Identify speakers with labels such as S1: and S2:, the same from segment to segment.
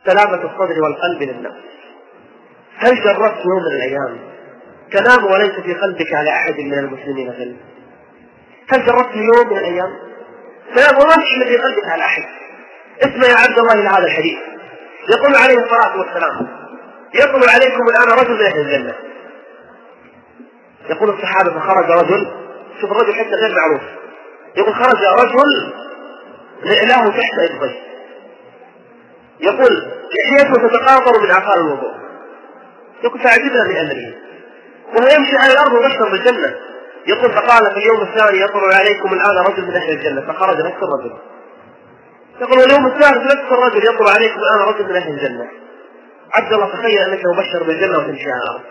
S1: سلامة الصدر والقلب للنفس. هل جربت يوم من الأيام تنام وليس في قلبك على أحد من المسلمين غل؟ هل جربت يوم من الأيام تنام وما تحمل في قلبك على أحد؟ اسمع يا عبد الله لهذا الحديث، يقول عليه الصلاة والسلام: يطلع عليكم الآن رجل من أهل الجنة. يقول الصحابة: فخرج رجل، شوف الرجل حتى غير معروف، يقول خرج رجل رئلاه تحت إبطيه، يقول لحيته تتقاطر من آثار الوضوء، يقول فعجبنا من أمره وهو يمشي على الأرض وبشر بالجنة. يقول فقال في اليوم الثاني: يطلع عليكم الآن رجل من أهل الجنة، فخرج نفس الرجل. يقول اليوم الثالث نفس الرجل: يطلع عليكم الآن رجل من أهل الجنة. عبد الله تخيل أنك مبشر بالجنة وتمشي على الأرض،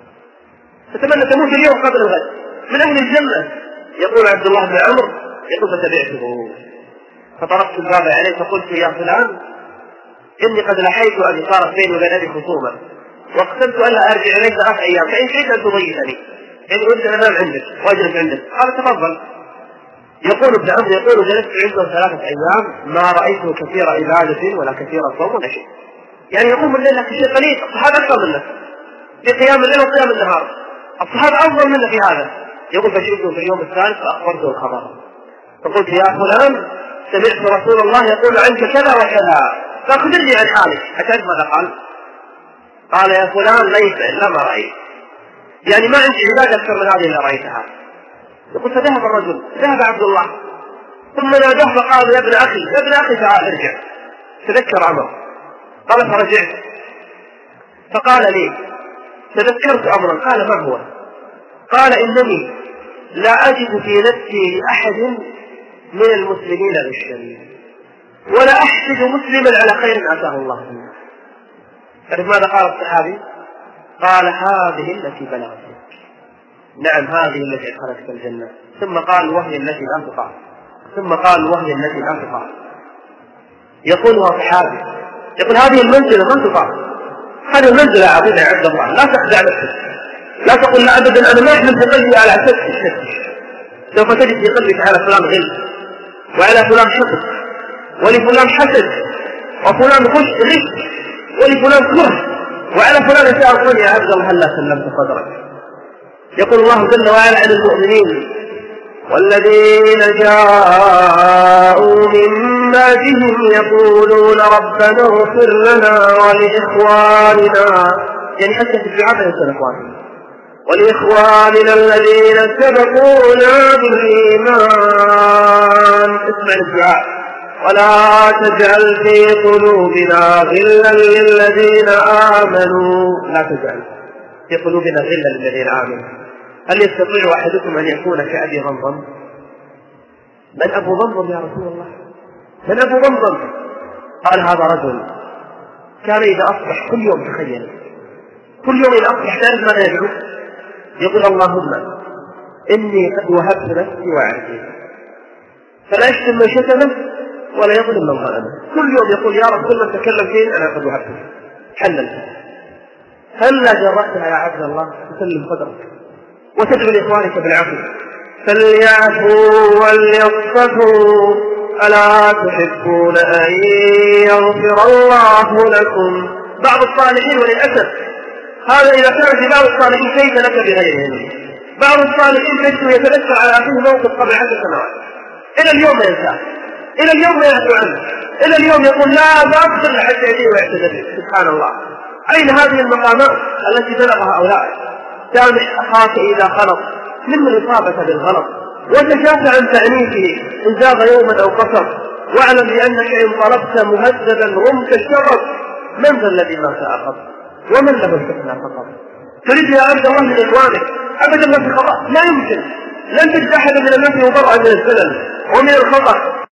S1: فتمنى تموت اليوم قبل الغد من أهل الجنة. يقول عبد الله بن عمرو: يقول فتبعته فطرقت الباب عليه فقلت: يا فلان، إني قد لحيت أن صارت بيني وبين أبي خصومة، واقسمت ألا أرجع إليك 3 أيام، فإن شئت أن تضيفني، إن أردت أن أنام عندك وأجلس عندك. قال: تفضل. يقول ابن عمرو: يقول جلست عنده 3 أيام ما رأيته كثير عبادة ولا كثير صوم ولا شيء، يعني يقوم الليل لك شيء قليل. الصحابة أكثر منك في قيام الليل وقيام النهار، الصحابة أفضل منك في هذا. يقول فجئته في اليوم الثالث فأخبرته الخبر، فقلت: يا فلان، سمعت رسول الله يقول عنك كذا وكذا، فأخبرني عن حالك. أتعرف ماذا قال؟ قال: يا فلان، ليس إلا ما رأيت، يعني ما عندي عبادة أكثر من هذه اللي رأيتها. يقول فذهب الرجل، ذهب عبد الله، ثم ناداه فقال: يا ابن أخي، يا ابن أخي، تعال ارجع. تذكر عمر. قال: فرجعت، فقال لي: تذكرت أمرا. قال: ما هو؟ قال: إنني لا أجد في نفسي لأحد من المسلمين غشا، ولا أحسد مسلما على خير أتاه الله منه. تعرف ماذا قال الصحابي؟ قال: هذه التي بلغتك، نعم هذه التي أدخلتك الجنة. ثم قال: وهي التي لا تطاع. ثم قال: وهي التي لا تطاع. يقولها صحابي، يقول هذه المنزلة ما تطاع، هذه المنزلة عظيمة يا عبد الله، لا تخدع نفسك، لا تقول لا أبدا أنا ما أحمل في قلبي على أساس. سوف تجد في قلبك على فلان غل، وعلى فلان حقد، ولفلان حسد، وفلان غش، ولفلان كره، وعلى فلان أشياء. أقول يا عبد الله هل لا سلمت صدرك؟ يقول الله جل وعلا عن المؤمنين: والذين جاءوا من بعدهم يقولون ربنا اغفر لنا ولإخواننا، يعني حتى في الدعاء ينسى إخواننا، ولإخواننا الذين سبقونا بالإيمان. اسمع الدعاء: ولا تجعل في قلوبنا غلا للذين آمنوا. لا تجعل في قلوبنا غلا للذين آمنوا. هل يستطيع أحدكم أن يكون كأبي ضمضم؟ من أبو ضمضم يا رسول الله؟ من أبو ضمضم؟ قال: هذا رجل كان إذا أصبح كل يوم، تخيل، كل يوم إذا أصبح تعرف ماذا يدعو؟ يقول: اللهم إني قد وهبت نفسي وعرفي، فلا يشتم من شتمه ولا يظلم من ظلمه. كل يوم يقول: يا رب كل من تكلم فيه أنا قد وهبته، حللت. هل لا جرأتها يا عبد الله تسلم صدرك وتدعو لإخوانك بالعفو؟ فليعفوا وليصفحوا، ألا تحبون أن يغفر الله لكم؟ بعض الصالحين، وللأسف هذا إذا كان في بعض الصالحين كيف لك بغيرهم؟ بعض الصالحين كيف يتذكر على أخيه موقف قبل 10 سنوات، إلى اليوم ما ينساه، إلى اليوم ما يعفو عنه، إلى اليوم يقول لا أغفر حتى يأتيه ويعتذر. سبحان الله، أين هذه المقامات التي بلغها هؤلاء؟ سامح أخاك إذا خلط، من الإصابة بالغلط، وتشافى عن تعنيفه إن زاغ يوما أو قصر، واعلم بأنك إن طلبت مهذبا رمت الشرف. من ذا الذي ما سأخذ ومن له الحسنى فقط؟ تريد يا عبد الله من إخوانك أبدا ما في خطأ، لا يمكن، لن تجد أحد من الناس يبرأ من الزلل ومن الخطأ